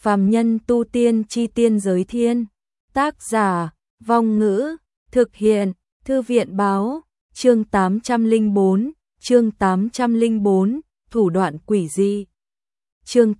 Phàm nhân tu tiên chi tiên giới thiên. Tác giả, Vong Ngữ, thực hiện, Thư viện báo, chương 804, thủ đoạn quỷ dị. Chương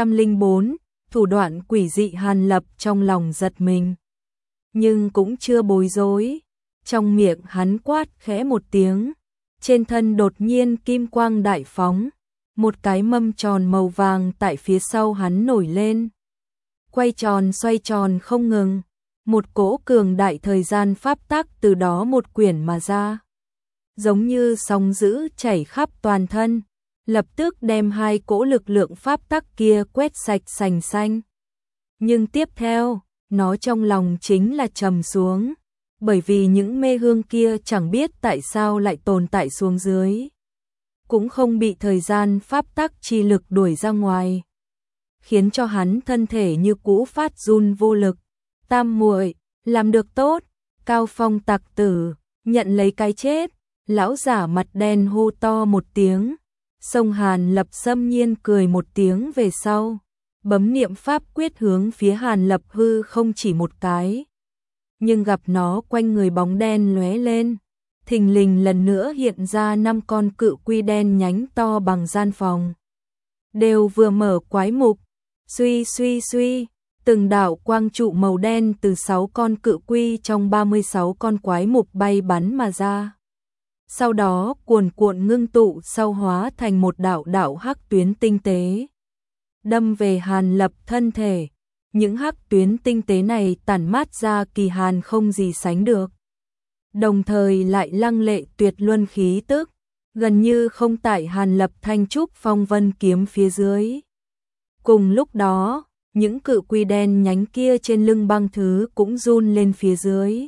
804, thủ đoạn quỷ dị. Hàn Lập trong lòng giật mình, nhưng cũng chưa bối rối. Trong miệng hắn quát khẽ một tiếng, trên thân đột nhiên kim quang đại phóng, một cái mâm tròn màu vàng tại phía sau hắn nổi lên, quay tròn xoay tròn không ngừng, một cỗ cường đại thời gian pháp tắc từ đó một quyển mà ra, giống như sóng dữ chảy khắp toàn thân, lập tức đem hai cỗ lực lượng pháp tắc kia quét sạch sành xanh. Nhưng tiếp theo, nó trong lòng chính là trầm xuống, bởi vì những mê hương kia chẳng biết tại sao lại tồn tại xuống dưới, cũng không bị thời gian pháp tắc chi lực đuổi ra ngoài, khiến cho hắn thân thể như cũ phát run vô lực. Tam muội, làm được tốt, Cao Phong tặc tử, nhận lấy cái chết. Lão giả mặt đen hô to một tiếng. Sông Hàn Lập xâm nhiên cười một tiếng về sau, bấm niệm pháp quyết hướng phía Hàn Lập hư không chỉ một cái, nhưng gặp nó quanh người bóng đen lóe lên, thình lình lần nữa hiện ra 5 con cự quy đen nhánh to bằng gian phòng, đều vừa mở quái mục, suy suy suy, từng đạo quang trụ màu đen từ 6 con cự quy trong 36 con quái mục bay bắn mà ra. Sau đó cuồn cuộn ngưng tụ sau hóa thành một đạo đạo hắc tuyến tinh tế, đâm về Hàn Lập thân thể. Những hắc tuyến tinh tế này tản mát ra kỳ hàn không gì sánh được, đồng thời lại lăng lệ tuyệt luân khí tức, gần như không tại Hàn Lập thanh trúc phong vân kiếm phía dưới. Cùng lúc đó, những cự quy đen nhánh kia trên lưng băng thứ cũng run lên phía dưới,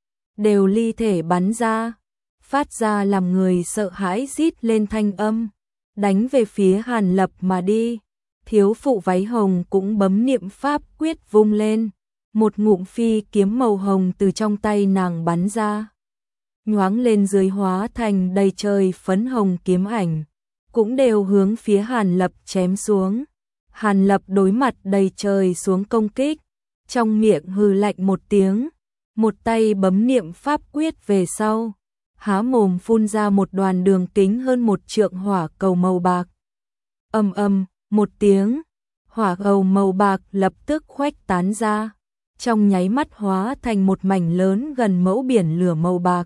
đều ly thể bắn ra, phát ra làm người sợ hãi rít lên thanh âm, đánh về phía Hàn Lập mà đi. Thiếu phụ váy hồng cũng bấm niệm pháp quyết vung lên, một ngụm phi kiếm màu hồng từ trong tay nàng bắn ra, nhoáng lên dưới hóa thành đầy trời phấn hồng kiếm ảnh, cũng đều hướng phía Hàn Lập chém xuống. Hàn Lập đối mặt đầy trời xuống công kích, trong miệng hừ lạnh một tiếng, một tay bấm niệm pháp quyết về sau, há mồm phun ra một đoàn đường kính hơn 1 trượng hỏa cầu màu bạc. Ầm ầm, một tiếng, hỏa cầu màu bạc lập tức khuếch tán ra, trong nháy mắt hóa thành một mảnh lớn gần mẫu biển lửa màu bạc,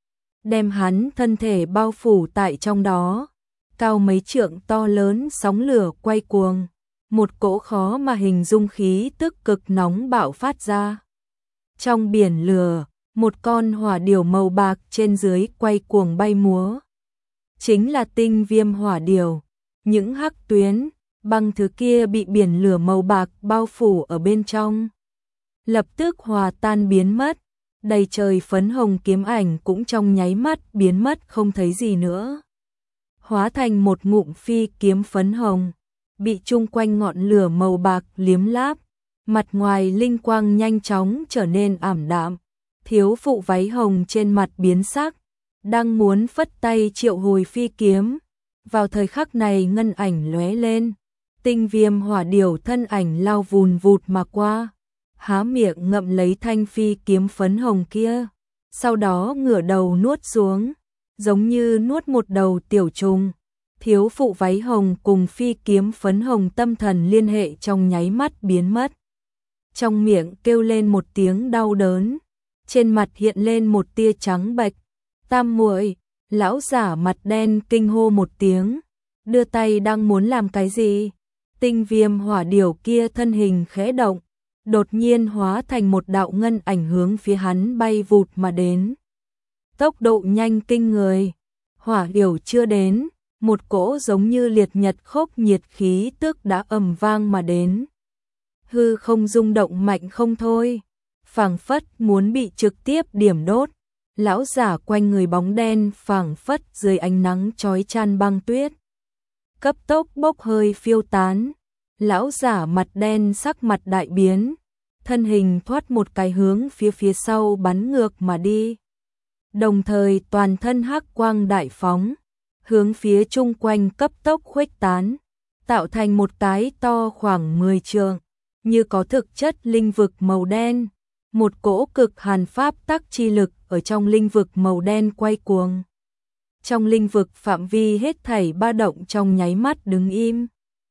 đem hắn thân thể bao phủ tại trong đó. Cao mấy trượng to lớn sóng lửa quay cuồng, một cỗ khó mà hình dung khí tức cực nóng bạo phát ra. Trong biển lửa, một con hỏa điểu màu bạc trên dưới quay cuồng bay múa, chính là tinh viêm hỏa điểu. Những hắc tuyến băng thứ kia bị biển lửa màu bạc bao phủ ở bên trong, lập tức hòa tan biến mất, đầy trời phấn hồng kiếm ảnh cũng trong nháy mắt biến mất không thấy gì nữa, hóa thành một ngụm phi kiếm phấn hồng, bị chung quanh ngọn lửa màu bạc liếm láp, mặt ngoài linh quang nhanh chóng trở nên ảm đạm. Thiếu phụ váy hồng trên mặt biến sắc, đang muốn phất tay triệu hồi phi kiếm, vào thời khắc này ngân ảnh lóe lên, tinh viêm hỏa điểu thân ảnh lao vùn vụt mà qua, há miệng ngậm lấy thanh phi kiếm phấn hồng kia, sau đó ngửa đầu nuốt xuống, giống như nuốt một đầu tiểu trùng. Thiếu phụ váy hồng cùng phi kiếm phấn hồng tâm thần liên hệ trong nháy mắt biến mất, trong miệng kêu lên một tiếng đau đớn, trên mặt hiện lên một tia trắng bệch. Tam muội, lão giả mặt đen kinh hô một tiếng, đưa tay đang muốn làm cái gì, tinh viêm hỏa điểu kia thân hình khẽ động, đột nhiên hóa thành một đạo ngân ảnh hướng phía hắn bay vụt mà đến, tốc độ nhanh kinh người. Hỏa điểu chưa đến, một cỗ giống như liệt nhật khốc nhiệt khí tức đã ầm vang mà đến, hư không rung động mạnh không thôi, phảng phất muốn bị trực tiếp điểm đốt. Lão giả quanh người bóng đen phảng phất dưới ánh nắng chói chang băng tuyết, cấp tốc bốc hơi phiêu tán. Lão giả mặt đen sắc mặt đại biến, thân hình thoát một cái hướng phía sau bắn ngược mà đi, đồng thời toàn thân hắc quang đại phóng, hướng phía chung quanh cấp tốc khuếch tán, tạo thành một cái to khoảng 10 trượng, như có thực chất linh vực màu đen, một cỗ cực hàn pháp tắc chi lực ở trong linh vực màu đen quay cuồng. Trong linh vực phạm vi hết thảy ba động trong nháy mắt đứng im.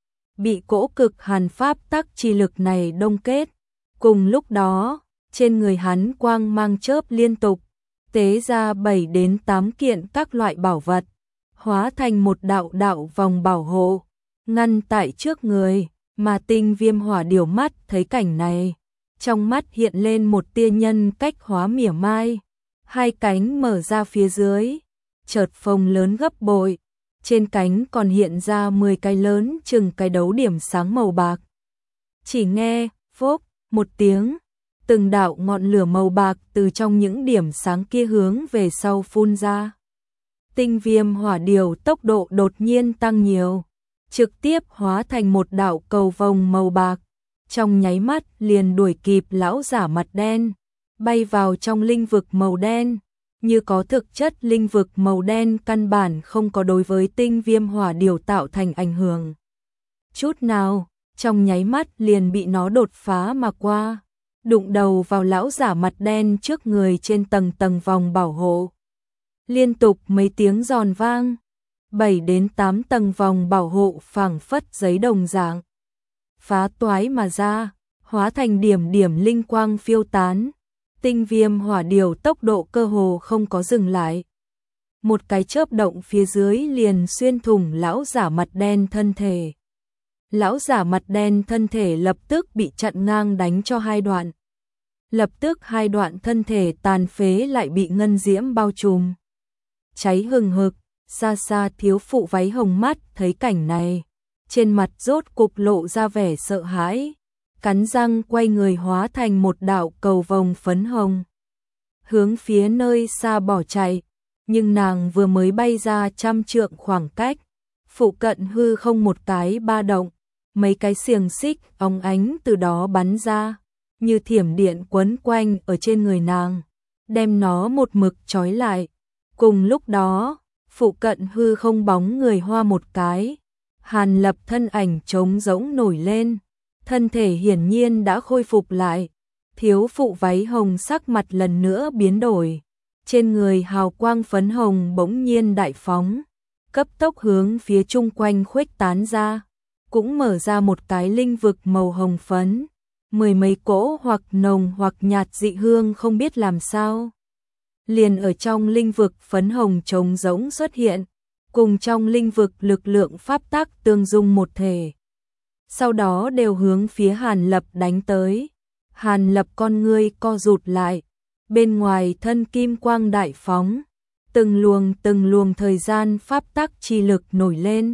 Bị cỗ cực hàn pháp tắc chi lực này đông kết. Cùng lúc đó, trên người hắn quang mang chớp liên tục, tế ra 7 đến 8 kiện các loại bảo vật, hóa thành một đạo đạo vòng bảo hộ, ngăn tại trước người, mà Tinh Viêm Hỏa Điểu mắt thấy cảnh này, trong mắt hiện lên một tia nhân cách hóa mỉa mai, hai cánh mở ra phía dưới, chợt phồng lớn gấp bội, trên cánh còn hiện ra 10 cái lớn chừng cái đấu điểm sáng màu bạc. Chỉ nghe phốc một tiếng, từng đạo ngọn lửa màu bạc từ trong những điểm sáng kia hướng về sau phun ra. Tinh Viêm Hỏa Điểu tốc độ đột nhiên tăng nhiều, trực tiếp hóa thành một đạo cầu vồng màu bạc, trong nháy mắt liền đuổi kịp lão giả mặt đen, bay vào trong linh vực màu đen, như có thực chất linh vực màu đen căn bản không có đối với Tinh Viêm Hỏa Điểu tạo thành ảnh hưởng chút nào, trong nháy mắt liền bị nó đột phá mà qua, đụng đầu vào lão giả mặt đen trước người trên tầng tầng vòng bảo hộ. Liên tục mấy tiếng giòn vang, 7 đến 8 tầng vòng bảo hộ phảng phất giấy đồng dạng, phá toái mà ra, hóa thành điểm điểm linh quang phiêu tán. Tinh Viêm Hỏa Điểu tốc độ cơ hồ không có dừng lại. Một cái chớp động phía dưới liền xuyên thủng lão giả mặt đen thân thể. Lão giả mặt đen thân thể lập tức bị chặn ngang đánh cho hai đoạn. Lập tức hai đoạn thân thể tàn phế lại bị ngân diễm bao trùm. Cháy hừng hực, xa xa thiếu phụ váy hồng mắt thấy cảnh này, trên mặt rốt cục lộ ra vẻ sợ hãi, cắn răng quay người hóa thành một đạo cầu vồng phấn hồng, hướng phía nơi xa bỏ chạy, nhưng nàng vừa mới bay ra 100 trượng khoảng cách, phụ cận hư không một cái ba động, mấy cái xiềng xích óng ánh từ đó bắn ra, như thiểm điện quấn quanh ở trên người nàng, đem nó một mực trói lại. Cùng lúc đó, phụ cận hư không bóng người hoa một cái, Hàn Lập thân ảnh trống rỗng nổi lên, thân thể hiển nhiên đã khôi phục lại. Thiếu phụ váy hồng sắc mặt lần nữa biến đổi, trên người hào quang phấn hồng bỗng nhiên đại phóng, cấp tốc hướng phía chung quanh khuếch tán ra, cũng mở ra một cái linh vực màu hồng phấn, mười mấy cỗ hoặc nồng hoặc nhạt dị hương không biết làm sao. Liền ở trong linh vực phấn hồng trống rỗng xuất hiện, cùng trong linh vực lực lượng pháp tắc tương dung một thể. Sau đó đều hướng phía Hàn Lập đánh tới. Hàn Lập con ngươi co rụt lại, bên ngoài thân kim quang đại phóng, từng luồng thời gian pháp tắc chi lực nổi lên,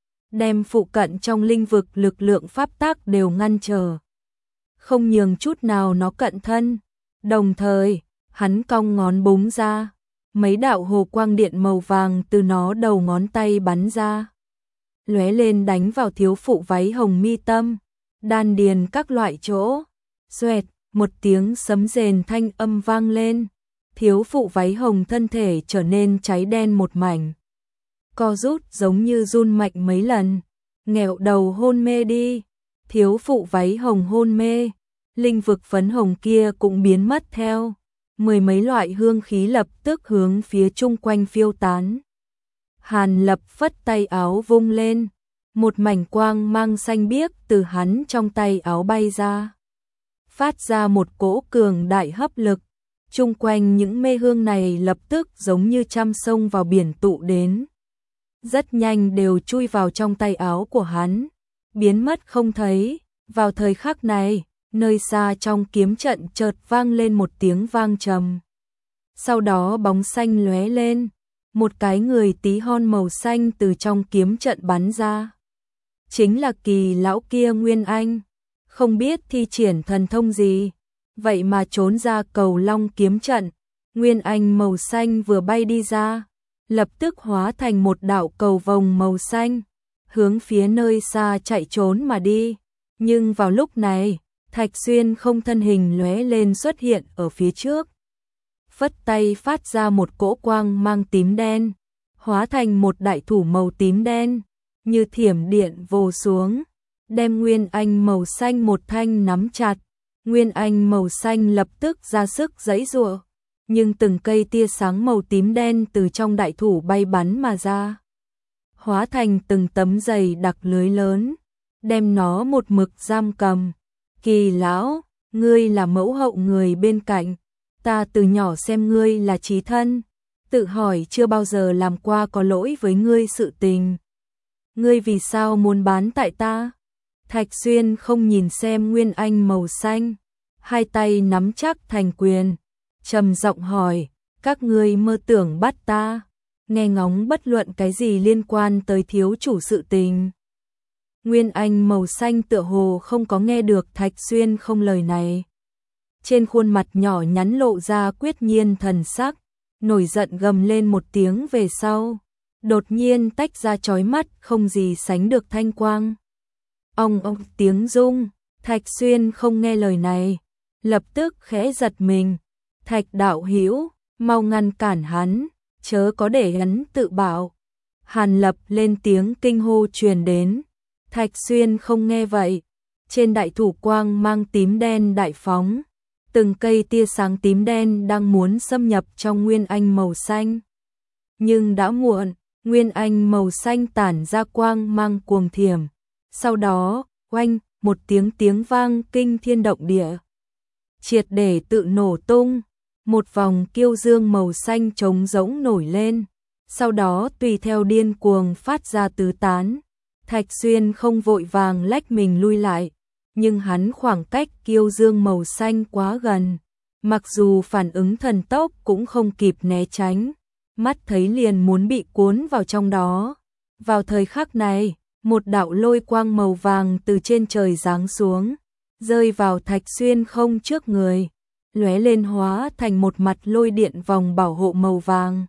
đem phụ cận trong linh vực lực lượng pháp tắc đều ngăn trở, không nhường chút nào nó cận thân. Đồng thời, hắn cong ngón búng ra, mấy đạo hồ quang điện màu vàng từ nó đầu ngón tay bắn ra, lóe lên đánh vào thiếu phụ váy hồng mi tâm, đan điền các loại chỗ. Xoẹt, một tiếng sấm rền thanh âm vang lên, thiếu phụ váy hồng thân thể trở nên cháy đen một mảnh, co rút giống như run mạnh mấy lần, nghẹo đầu hôn mê đi. Thiếu phụ váy hồng hôn mê, linh vực phấn hồng kia cũng biến mất theo, mười mấy loại hương khí lập tức hướng phía chung quanh phiêu tán. Hàn Lập phất tay áo vung lên, một mảnh quang mang xanh biếc từ hắn trong tay áo bay ra, phát ra một cỗ cường đại hấp lực, chung quanh những mê hương này lập tức giống như trăm sông vào biển tụ đến, rất nhanh đều chui vào trong tay áo của hắn, biến mất không thấy. Vào thời khắc này, nơi xa trong kiếm trận chợt vang lên một tiếng vang trầm, sau đó bóng xanh lóe lên, một cái người tí hon màu xanh từ trong kiếm trận bắn ra, chính là Kỳ lão kia Nguyên Anh. Không biết thi triển thần thông gì, vậy mà trốn ra cầu long kiếm trận. Nguyên Anh màu xanh vừa bay đi ra, lập tức hóa thành một đạo cầu vồng màu xanh, hướng phía nơi xa chạy trốn mà đi. Nhưng vào lúc này, Thạch Xuyên không thân hình lóe lên xuất hiện ở phía trước, phất tay phát ra một cỗ quang mang tím đen, hóa thành một đại thủ màu tím đen, như thiểm điện vồ xuống, đem nguyên anh màu xanh một thanh nắm chặt. Nguyên anh màu xanh lập tức ra sức giãy giụa, nhưng từng cây tia sáng màu tím đen từ trong đại thủ bay bắn mà ra, hóa thành từng tấm dày đặc lưới lớn, đem nó một mực giam cầm. Kỳ lão, ngươi là mẫu hậu người bên cạnh, ta từ nhỏ xem ngươi là chí thân, tự hỏi chưa bao giờ làm qua có lỗi với ngươi sự tình. Ngươi vì sao muốn bán tại ta? Thạch Xuyên không nhìn xem nguyên anh màu xanh, hai tay nắm chắc thành quyền, trầm giọng hỏi, các ngươi mơ tưởng bắt ta, nghe ngóng bất luận cái gì liên quan tới thiếu chủ sự tình. Nguyên anh màu xanh tựa hồ không có nghe được Thạch Xuyên không lời này. Trên khuôn mặt nhỏ nhắn lộ ra quyết nhiên thần sắc, nổi giận gầm lên một tiếng về sau, đột nhiên tách ra chói mắt không gì sánh được thanh quang. Ong ong tiếng rung, Thạch Xuyên không nghe lời này, lập tức khẽ giật mình. Thạch đạo hữu, mau ngăn cản hắn, chớ có để hắn tự bảo. Hàn Lập lên tiếng kinh hô truyền đến. Thạch Xuyên không nghe vậy, trên đại thủ quang mang tím đen đại phóng, từng cây tia sáng tím đen đang muốn xâm nhập trong nguyên anh màu xanh. Nhưng đã muộn, nguyên anh màu xanh tản ra quang mang cuồng thiểm. Sau đó, oanh, một tiếng vang kinh thiên động địa, triệt để tự nổ tung, một vòng kiêu dương màu xanh trống rỗng nổi lên, sau đó tùy theo điên cuồng phát ra tứ tán. Thạch Xuyên không vội vàng lách mình lui lại, nhưng hắn khoảng cách kiêu dương màu xanh quá gần, mặc dù phản ứng thần tốc cũng không kịp né tránh, mắt thấy liền muốn bị cuốn vào trong đó. Vào thời khắc này, một đạo lôi quang màu vàng từ trên trời giáng xuống, rơi vào Thạch Xuyên không trước người, lóe lên hóa thành một mặt lôi điện vòng bảo hộ màu vàng.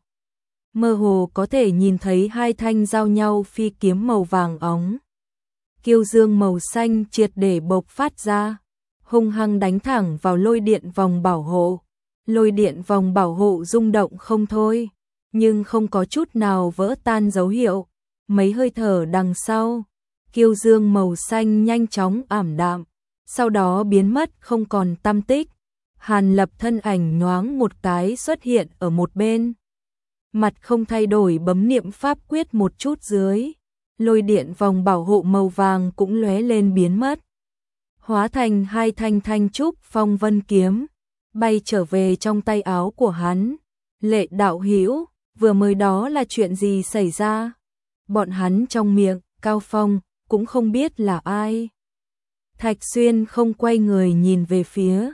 Mơ hồ có thể nhìn thấy hai thanh giao nhau phi kiếm màu vàng óng. Kiêu dương màu xanh triệt để bộc phát ra, hung hăng đánh thẳng vào lôi điện vòng bảo hộ. Lôi điện vòng bảo hộ rung động không thôi, nhưng không có chút nào vỡ tan dấu hiệu. Mấy hơi thở đằng sau, kiêu dương màu xanh nhanh chóng ảm đạm, sau đó biến mất không còn tăm tích. Hàn Lập thân ảnh nhoáng một cái xuất hiện ở một bên, mặt không thay đổi bấm niệm pháp quyết một chút dưới, lôi điện vòng bảo hộ màu vàng cũng lóe lên biến mất, hóa thành hai thanh thanh trúc phong vân kiếm, bay trở về trong tay áo của hắn. Lệ đạo hữu, vừa mới đó là chuyện gì xảy ra? Bọn hắn trong miệng, Cao Phong, cũng không biết là ai. Thạch Xuyên không quay người nhìn về phía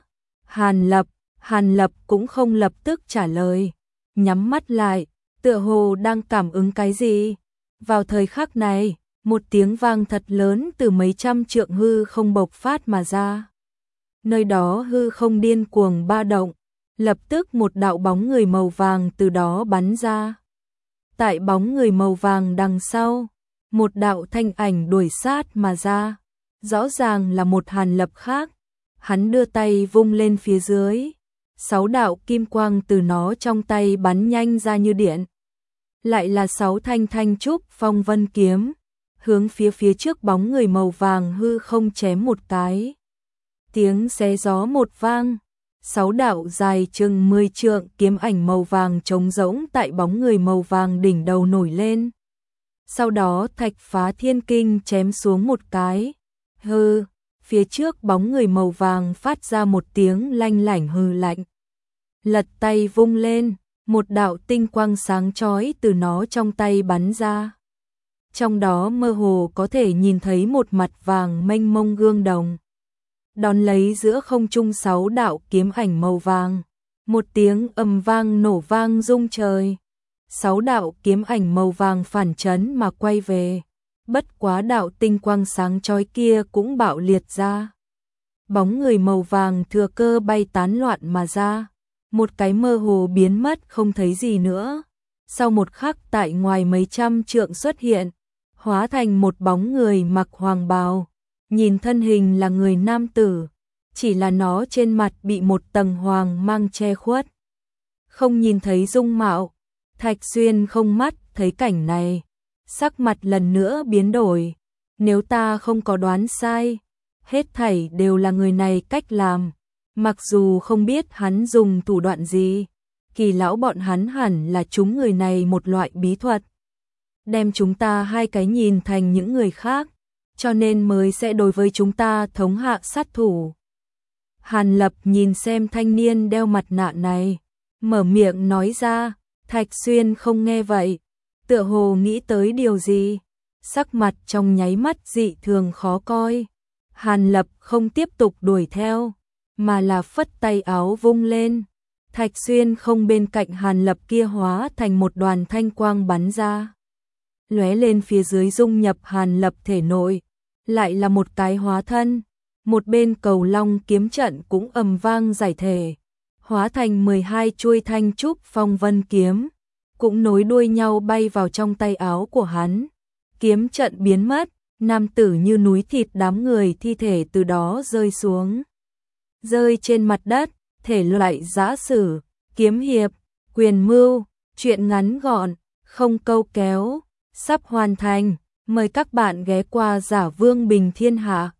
Hàn Lập cũng không lập tức trả lời, nhắm mắt lại, tựa hồ đang cảm ứng cái gì. Vào thời khắc này, một tiếng vang thật lớn từ mấy trăm trượng hư không bộc phát mà ra. Nơi đó hư không điên cuồng ba động, lập tức một đạo bóng người màu vàng từ đó bắn ra. Tại bóng người màu vàng đằng sau, một đạo thanh ảnh đuổi sát mà ra, rõ ràng là một Hàn Lập khác. Hắn đưa tay vung lên phía dưới, 6 đạo kim quang từ nó trong tay bắn nhanh ra như điện. Lại là 6 thanh thanh trúc phong vân kiếm, hướng phía trước bóng người màu vàng hư không chém một cái. Tiếng xé gió một vang, 6 đạo dài chừng 10 trượng kiếm ảnh màu vàng trống rỗng tại bóng người màu vàng đỉnh đầu nổi lên. Sau đó Thạch Phá Thiên Kinh chém xuống một cái. Hừ, phía trước bóng người màu vàng phát ra một tiếng lanh lảnh hừ lạnh. Lật tay vung lên, một đạo tinh quang sáng chói từ nó trong tay bắn ra. Trong đó mơ hồ có thể nhìn thấy một mặt vàng mênh mông gương đồng. Đón lấy giữa không trung 6 đạo kiếm ảnh màu vàng, một tiếng ầm vang nổ vang rung trời. 6 đạo kiếm ảnh màu vàng phản chấn mà quay về, bất quá đạo tinh quang sáng chói kia cũng bạo liệt ra. Bóng người màu vàng thừa cơ bay tán loạn mà ra, một cái mơ hồ biến mất không thấy gì nữa. Sau một khắc tại ngoài mấy trăm trượng xuất hiện, hóa thành một bóng người mặc hoàng bào, nhìn thân hình là người nam tử, chỉ là nó trên mặt bị một tầng hoàng mang che khuất, không nhìn thấy dung mạo. Thạch Xuyên không mắt thấy cảnh này, sắc mặt lần nữa biến đổi, Nếu ta không có đoán sai, hết thảy đều là người này cách làm. Mặc dù không biết hắn dùng thủ đoạn gì, Kỳ lão bọn hắn hẳn là chúng người này một loại bí thuật, đem chúng ta hai cái nhìn thành những người khác, cho nên mới sẽ đối với chúng ta thống hạ sát thủ. Hàn Lập nhìn xem thanh niên đeo mặt nạ này, mở miệng nói ra. Thạch Xuyên không nghe vậy, tựa hồ nghĩ tới điều gì, sắc mặt trong nháy mắt dị thường khó coi. Hàn Lập không tiếp tục đuổi theo, mà là phất tay áo vung lên. Thạch Xuyên không bên cạnh Hàn Lập kia hóa thành một đoàn thanh quang bắn ra, lóe lên phía dưới dung nhập Hàn Lập thể nội, lại là một cái hóa thân. Một bên Cầu Long kiếm trận cũng ầm vang giải thể, hóa thành 12 chuôi thanh trúc phong vân kiếm, cũng nối đuôi nhau bay vào trong tay áo của hắn. Kiếm trận biến mất, nam tử như núi thịt đám người thi thể từ đó rơi xuống, rơi trên mặt đất. Thể loại giã sử, kiếm hiệp, quyền mưu, truyện ngắn gọn, không câu kéo, sắp hoàn thành. Mời các bạn ghé qua Giả Vương Bình Thiên Hạ.